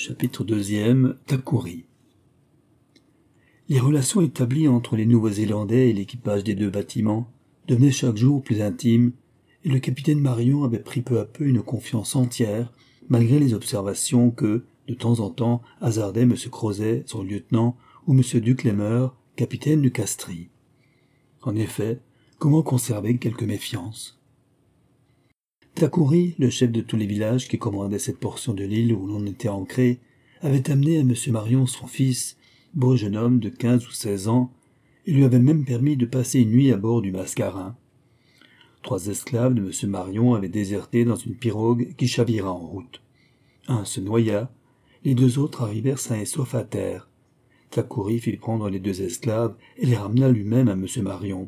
Chapitre 2. Takuri. Les relations établies entre les Nouveaux-Zélandais et l'équipage des deux bâtiments devenaient chaque jour plus intimes, et le capitaine Marion avait pris peu à peu une confiance entière, malgré les observations que, de temps en temps, hasardait M. Crozet, son lieutenant, ou M. Duclemer, capitaine du Castries. En effet, comment conserver quelque méfiance? Takuri, le chef de tous les villages qui commandait cette portion de l'île où l'on était ancré, avait amené à M. Marion son fils, beau jeune homme de 15 ou 16 ans, et lui avait même permis de passer une nuit à bord du Mascarin. 3 esclaves de M. Marion avaient déserté dans une pirogue qui chavira en route. Un se noya, les 2 autres arrivèrent sains et saufs à terre. Takuri fit prendre les 2 esclaves et les ramena lui-même à M. Marion.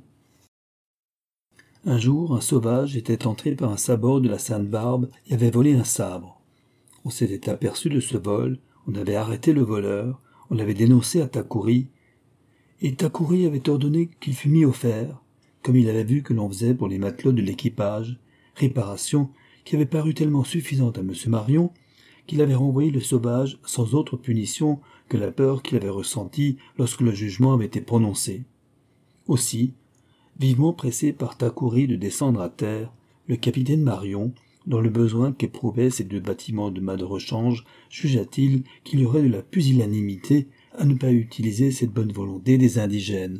Un jour, un sauvage était entré par un sabord de la Sainte-Barbe et avait volé un sabre. On s'était aperçu de ce vol, on avait arrêté le voleur, on l'avait dénoncé à Takuri, et Takuri avait ordonné qu'il fût mis au fer, comme il avait vu que l'on faisait pour les matelots de l'équipage, réparation qui avait paru tellement suffisante à M. Marion qu'il avait renvoyé le sauvage sans autre punition que la peur qu'il avait ressentie lorsque le jugement avait été prononcé. Aussi, vivement pressé par Takuri de descendre à terre, le capitaine Marion, dans le besoin qu'éprouvaient ces 2 bâtiments de mâts de rechange, jugea-t-il qu'il y aurait de la pusillanimité à ne pas utiliser cette bonne volonté des indigènes.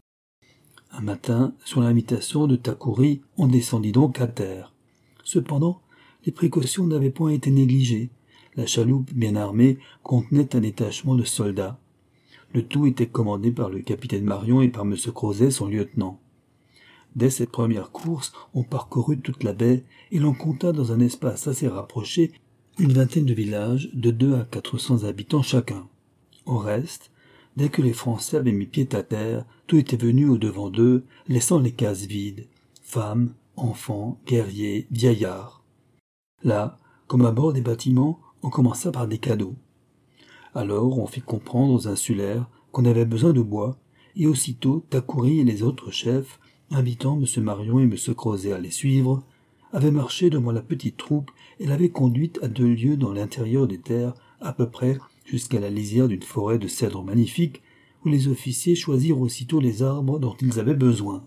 Un matin, sur l'invitation de Takuri, on descendit donc à terre. Cependant, les précautions n'avaient point été négligées. La chaloupe, bien armée, contenait un détachement de soldats. Le tout était commandé par le capitaine Marion et par M. Crozet, son lieutenant. Dès cette première course, on parcourut toute la baie et l'on compta dans un espace assez rapproché une vingtaine de villages de 200 à 400 habitants chacun. Au reste, dès que les Français avaient mis pied à terre, tout était venu au-devant d'eux, laissant les cases vides. Femmes, enfants, guerriers, vieillards. Là, comme à bord des bâtiments, on commença par des cadeaux. Alors on fit comprendre aux insulaires qu'on avait besoin de bois, et aussitôt Takuri et les autres chefs, invitant M. Marion et M. Crozet à les suivre, avaient marché devant la petite troupe et l'avaient conduite à 2 lieues dans l'intérieur des terres, à peu près jusqu'à la lisière d'une forêt de cèdres magnifiques, où les officiers choisirent aussitôt les arbres dont ils avaient besoin.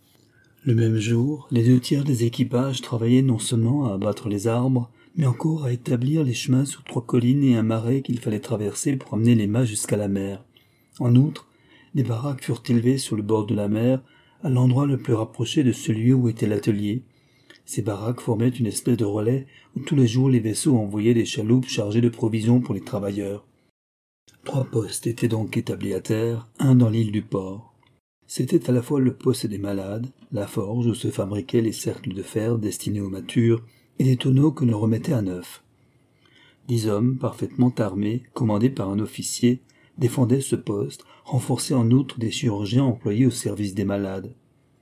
Le même jour, les 2 tiers des équipages travaillaient non seulement à abattre les arbres, mais encore à établir les chemins sur 3 collines et un marais qu'il fallait traverser pour amener les mâts jusqu'à la mer. En outre, des baraques furent élevées sur le bord de la mer, à l'endroit le plus rapproché de celui où était l'atelier. Ces baraques formaient une espèce de relais où tous les jours les vaisseaux envoyaient des chaloupes chargées de provisions pour les travailleurs. 3 postes étaient donc établis à terre, un dans l'île du port. C'était à la fois le poste des malades, la forge où se fabriquaient les cercles de fer destinés aux matures, et des tonneaux que l'on remettait à neuf. 10 hommes, parfaitement armés, commandés par un officier, défendaient ce poste, renforcés en outre des chirurgiens employés au service des malades.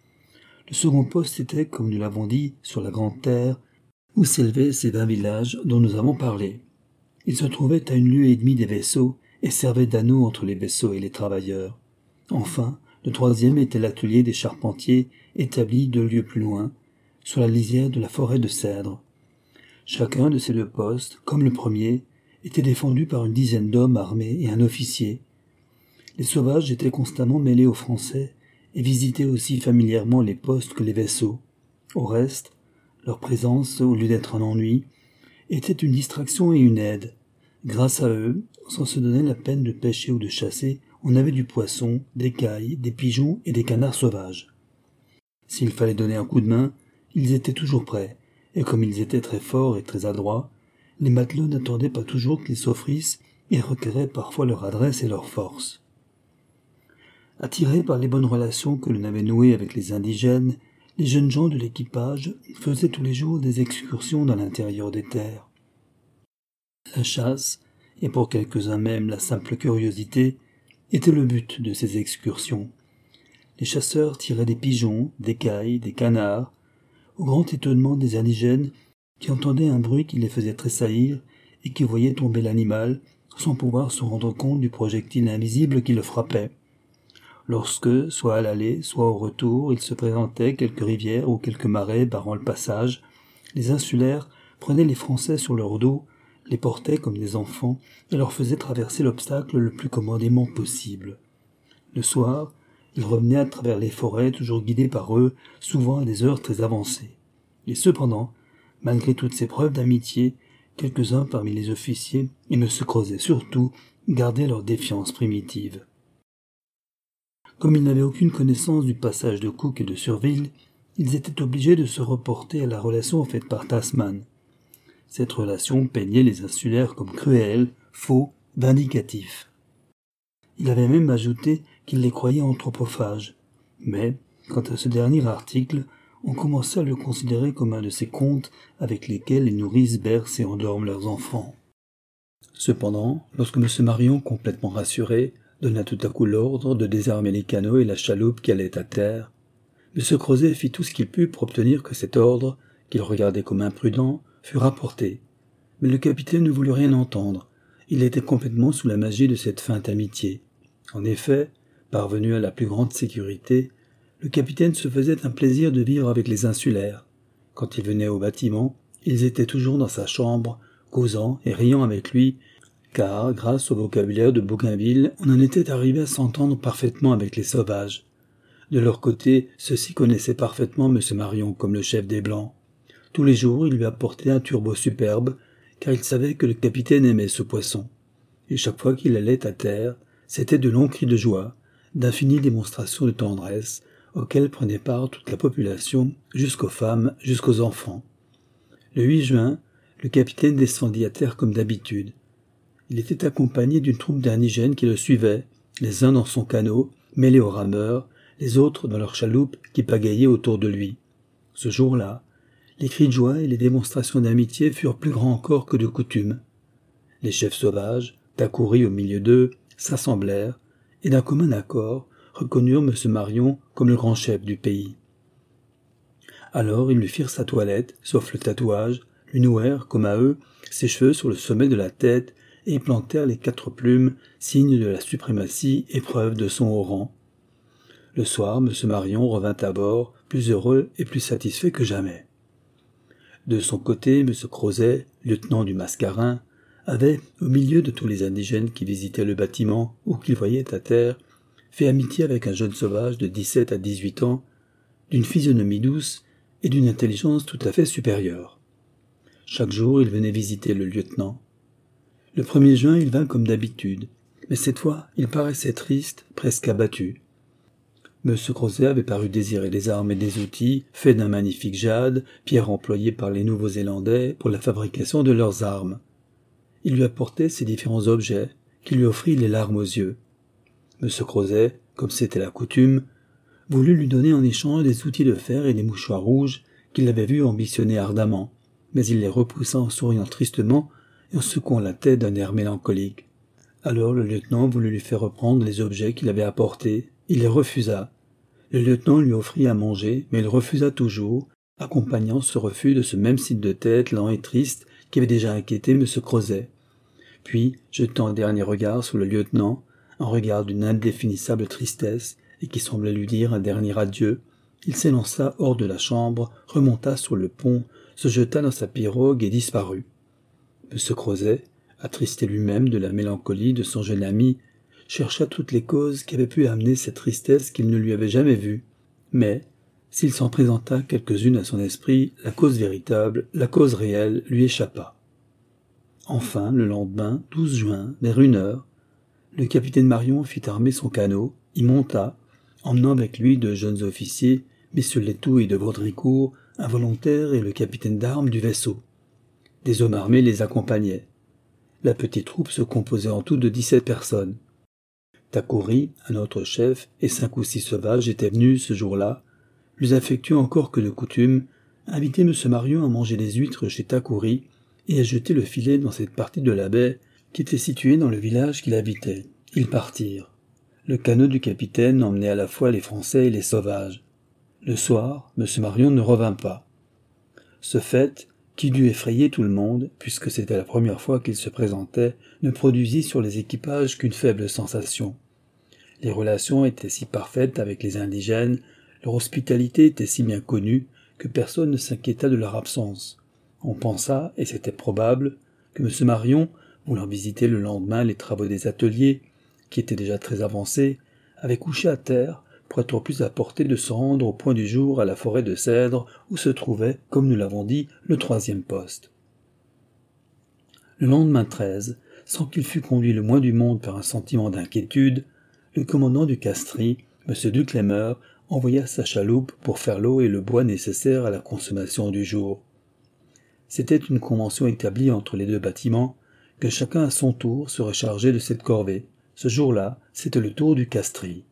Le second poste était, comme nous l'avons dit, sur la grande terre, où s'élevaient ces 20 villages dont nous avons parlé. Il se trouvait à 1 lieue et demie des vaisseaux, et servait d'anneau entre les vaisseaux et les travailleurs. Enfin, le 3e était l'atelier des charpentiers, établi 2 lieues plus loin, sur la lisière de la forêt de cèdres. Chacun de ces 2 postes, comme le premier, était défendu par une dizaine d'hommes armés et un officier. Les sauvages étaient constamment mêlés aux Français et visitaient aussi familièrement les postes que les vaisseaux. Au reste, leur présence, au lieu d'être un ennui, était une distraction et une aide. Grâce à eux, sans se donner la peine de pêcher ou de chasser, on avait du poisson, des cailles, des pigeons et des canards sauvages. S'il fallait donner un coup de main, ils étaient toujours prêts, et comme ils étaient très forts et très adroits, les matelots n'attendaient pas toujours qu'ils s'offrissent et requéraient parfois leur adresse et leur force. Attirés par les bonnes relations que l'on avait nouées avec les indigènes, les jeunes gens de l'équipage faisaient tous les jours des excursions dans l'intérieur des terres. La chasse, et pour quelques-uns même la simple curiosité, était le but de ces excursions. Les chasseurs tiraient des pigeons, des cailles, des canards, au grand étonnement des indigènes qui entendaient un bruit qui les faisait tressaillir et qui voyaient tomber l'animal sans pouvoir se rendre compte du projectile invisible qui le frappait. Lorsque, soit à l'aller, soit au retour, il se présentait quelques rivières ou quelques marais barrant le passage, les insulaires prenaient les Français sur leur dos, les portait comme des enfants et leur faisait traverser l'obstacle le plus commodément possible. Le soir, ils revenaient à travers les forêts, toujours guidés par eux, souvent à des heures très avancées. Et cependant, malgré toutes ces preuves d'amitié, quelques-uns parmi les officiers, et M. Crozet surtout, gardaient leur défiance primitive. Comme ils n'avaient aucune connaissance du passage de Cook et de Surville, ils étaient obligés de se reporter à la relation faite par Tasman. Cette relation peignait les insulaires comme cruels, faux, vindicatifs. Il avait même ajouté qu'il les croyait anthropophages. Mais, quant à ce dernier article, on commençait à le considérer comme un de ces contes avec lesquels les nourrices bercent et endorment leurs enfants. Cependant, lorsque M. Marion, complètement rassuré, donna tout à coup l'ordre de désarmer les canots et la chaloupe qui allait à terre, M. Crozet fit tout ce qu'il put pour obtenir que cet ordre, qu'il regardait comme imprudent, fût rapporté. Mais le capitaine ne voulut rien entendre. Il était complètement sous la magie de cette feinte amitié. En effet, parvenu à la plus grande sécurité, le capitaine se faisait un plaisir de vivre avec les insulaires. Quand il venait au bâtiment, ils étaient toujours dans sa chambre, causant et riant avec lui, car, grâce au vocabulaire de Bougainville, on en était arrivé à s'entendre parfaitement avec les sauvages. De leur côté, ceux-ci connaissaient parfaitement M. Marion comme le chef des Blancs. Tous les jours, il lui apportait un turbot superbe, car il savait que le capitaine aimait ce poisson. Et chaque fois qu'il allait à terre, c'était de longs cris de joie, d'infinies démonstrations de tendresse, auxquelles prenait part toute la population, jusqu'aux femmes, jusqu'aux enfants. Le 8 juin, le capitaine descendit à terre comme d'habitude. Il était accompagné d'une troupe d'indigènes qui le suivaient, les uns dans son canot, mêlés aux rameurs, les autres dans leur chaloupe qui pagaillaient autour de lui. Ce jour-là, les cris de joie et les démonstrations d'amitié furent plus grands encore que de coutume. Les chefs sauvages, Takuri au milieu d'eux, s'assemblèrent, et d'un commun accord, reconnurent M. Marion comme le grand chef du pays. Alors ils lui firent sa toilette, sauf le tatouage, lui nouèrent, comme à eux, ses cheveux sur le sommet de la tête, et y plantèrent les 4 plumes, signe de la suprématie et preuve de son haut rang. Le soir, M. Marion revint à bord, plus heureux et plus satisfait que jamais. De son côté, M. Crozet, lieutenant du Mascarin, avait, au milieu de tous les indigènes qui visitaient le bâtiment ou qu'il voyait à terre, fait amitié avec un jeune sauvage de 17 à 18 ans, d'une physionomie douce et d'une intelligence tout à fait supérieure. Chaque jour, il venait visiter le lieutenant. Le 1er juin, il vint comme d'habitude, mais cette fois, il paraissait triste, presque abattu. M. Crozet avait paru désirer des armes et des outils, faits d'un magnifique jade, pierre employée par les Nouveaux-Zélandais pour la fabrication de leurs armes. Il lui apportait ces différents objets, qui lui offrit les larmes aux yeux. M. Crozet, comme c'était la coutume, voulut lui donner en échange des outils de fer et des mouchoirs rouges qu'il avait vu ambitionner ardemment, mais il les repoussa en souriant tristement et en secouant la tête d'un air mélancolique. Alors le lieutenant voulut lui faire reprendre les objets qu'il avait apportés. Il les refusa. Le lieutenant lui offrit à manger, mais il refusa toujours, accompagnant ce refus de ce même signe de tête lent et triste qui avait déjà inquiété M. Crozet. Puis, jetant un dernier regard sur le lieutenant, un regard d'une indéfinissable tristesse, et qui semblait lui dire un dernier adieu, il s'élança hors de la chambre, remonta sur le pont, se jeta dans sa pirogue et disparut. M. Crozet, attristé lui-même de la mélancolie de son jeune ami, chercha toutes les causes qui avaient pu amener cette tristesse qu'il ne lui avait jamais vue. Mais, s'il s'en présenta quelques-unes à son esprit, la cause véritable, la cause réelle, lui échappa. Enfin, le lendemain, 12 juin, vers 1h, le capitaine Marion fit armer son canot, y monta, emmenant avec lui 2 jeunes officiers, messieurs Letou et de Vaudricourt, un volontaire et le capitaine d'armes du vaisseau. Des hommes armés les accompagnaient. La petite troupe se composait en tout de 17 personnes. Takuri, un autre chef, et 5 ou 6 sauvages étaient venus ce jour-là, plus affectueux encore que de coutume, inviter M. Marion à manger des huîtres chez Takuri et à jeter le filet dans cette partie de la baie qui était située dans le village qu'il habitait. Ils partirent. Le canot du capitaine emmenait à la fois les Français et les sauvages. Le soir, M. Marion ne revint pas. Ce fait, qui dut effrayer tout le monde, puisque c'était la première fois qu'il se présentait, ne produisit sur les équipages qu'une faible sensation. Les relations étaient si parfaites avec les indigènes, leur hospitalité était si bien connue, que personne ne s'inquiéta de leur absence. On pensa, et c'était probable, que M. Marion, voulant visiter le lendemain les travaux des ateliers, qui étaient déjà très avancés, avait couché à terre pour être plus à portée de se rendre au point du jour à la forêt de cèdres où se trouvait, comme nous l'avons dit, le 3e poste. Le lendemain 13, sans qu'il fût conduit le moins du monde par un sentiment d'inquiétude, le commandant du Castris, M. Duclémer, envoya sa chaloupe pour faire l'eau et le bois nécessaires à la consommation du jour. C'était une convention établie entre les deux bâtiments, que chacun à son tour serait chargé de cette corvée. Ce jour-là, c'était le tour du Castris.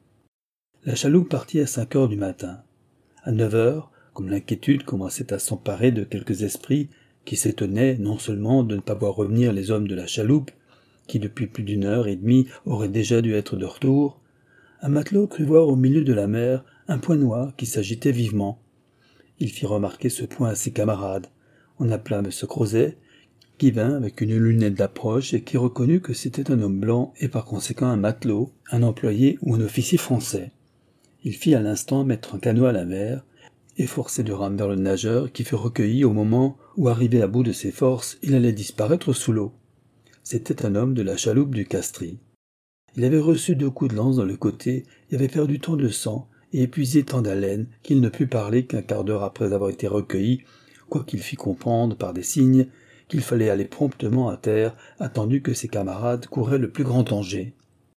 La chaloupe partit à 5 heures du matin. À 9 heures, comme l'inquiétude commençait à s'emparer de quelques esprits qui s'étonnaient non seulement de ne pas voir revenir les hommes de la chaloupe, qui depuis plus d'1 heure et demie auraient déjà dû être de retour, un matelot crut voir au milieu de la mer un point noir qui s'agitait vivement. Il fit remarquer ce point à ses camarades. On appela M. Crozet, qui vint avec une lunette d'approche et qui reconnut que c'était un homme blanc et par conséquent un matelot, un employé ou un officier français. Il fit à l'instant mettre un canot à la mer et forcer de rame vers le nageur qui fut recueilli au moment où, arrivé à bout de ses forces, il allait disparaître sous l'eau. C'était un homme de la chaloupe du Castris. Il avait reçu 2 coups de lance dans le côté et avait perdu tant de sang et épuisé tant d'haleine qu'il ne put parler qu'1 quart d'heure après avoir été recueilli, quoiqu'il fit comprendre par des signes qu'il fallait aller promptement à terre, attendu que ses camarades couraient le plus grand danger.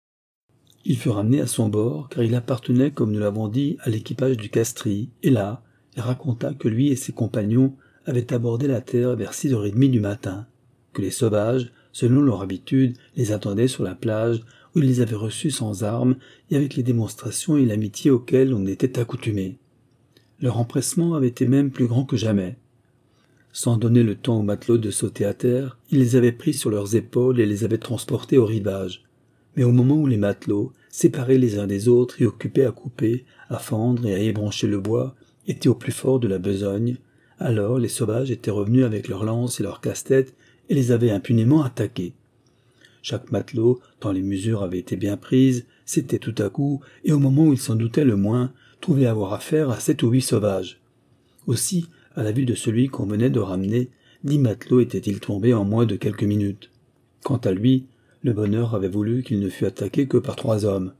Il fut ramené à son bord, car il appartenait, comme nous l'avons dit, à l'équipage du Castris, et là, il raconta que lui et ses compagnons avaient abordé la terre vers 6h30 du matin, que les sauvages, selon leur habitude, les attendaient sur la plage, où ils les avaient reçus sans armes et avec les démonstrations et l'amitié auxquelles on était accoutumé. Leur empressement avait été même plus grand que jamais. Sans donner le temps aux matelots de sauter à terre, ils les avaient pris sur leurs épaules et les avaient transportés au rivage. Mais au moment où les matelots, séparés les uns des autres et occupés à couper, à fendre et à ébrancher le bois, étaient au plus fort de la besogne, alors les sauvages étaient revenus avec leurs lances et leurs casse-têtes et les avaient impunément attaqués. Chaque matelot, tant les mesures avaient été bien prises, s'était tout à coup, et au moment où il s'en doutait le moins, trouvé avoir affaire à 7 ou 8 sauvages. Aussi, à la vue de celui qu'on venait de ramener, 10 matelots étaient-ils tombés en moins de quelques minutes. Quant à lui, le bonheur avait voulu qu'il ne fût attaqué que par 3 hommes.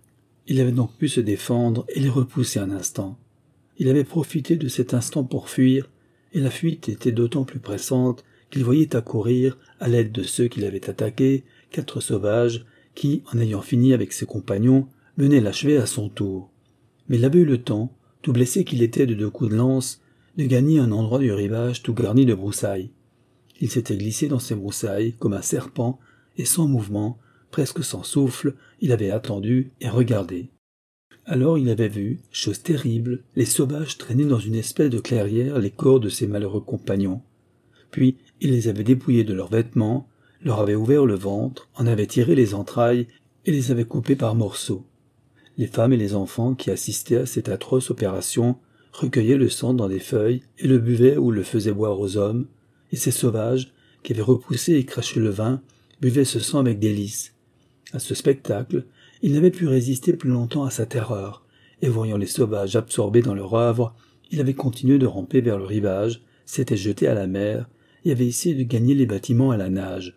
Il avait donc pu se défendre et les repousser un instant. Il avait profité de cet instant pour fuir, et la fuite était d'autant plus pressante qu'il voyait accourir, à l'aide de ceux qu'il avait attaqués, 4 sauvages, qui, en ayant fini avec ses compagnons, venaient l'achever à son tour. Mais il avait eu le temps, tout blessé qu'il était de 2 coups de lance, de gagner un endroit du rivage tout garni de broussailles. Il s'était glissé dans ces broussailles comme un serpent, et sans mouvement, presque sans souffle, il avait attendu et regardé. Alors il avait vu, chose terrible, les sauvages traîner dans une espèce de clairière les corps de ses malheureux compagnons. Puis il les avait dépouillés de leurs vêtements, leur avait ouvert le ventre, en avait tiré les entrailles et les avait coupés par morceaux. Les femmes et les enfants qui assistaient à cette atroce opération recueillaient le sang dans des feuilles et le buvaient ou le faisaient boire aux hommes, et ces sauvages, qui avaient repoussé et craché le vin, buvaient ce sang avec délice. À ce spectacle, il n'avait pu résister plus longtemps à sa terreur, et voyant les sauvages absorbés dans leur œuvre, il avait continué de ramper vers le rivage, s'était jeté à la mer, et avait essayé de gagner les bâtiments à la nage.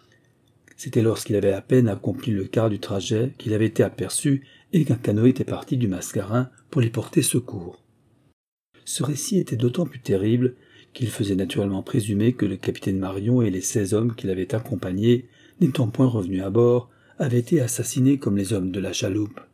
C'était lorsqu'il avait à peine accompli le quart du trajet qu'il avait été aperçu et qu'un canot était parti du Mascarin pour lui porter secours. Ce récit était d'autant plus terrible qu'il faisait naturellement présumer que le capitaine Marion et les 16 hommes qui l'avaient accompagné, n'étant point revenus à bord, avaient été assassinés comme les hommes de la chaloupe.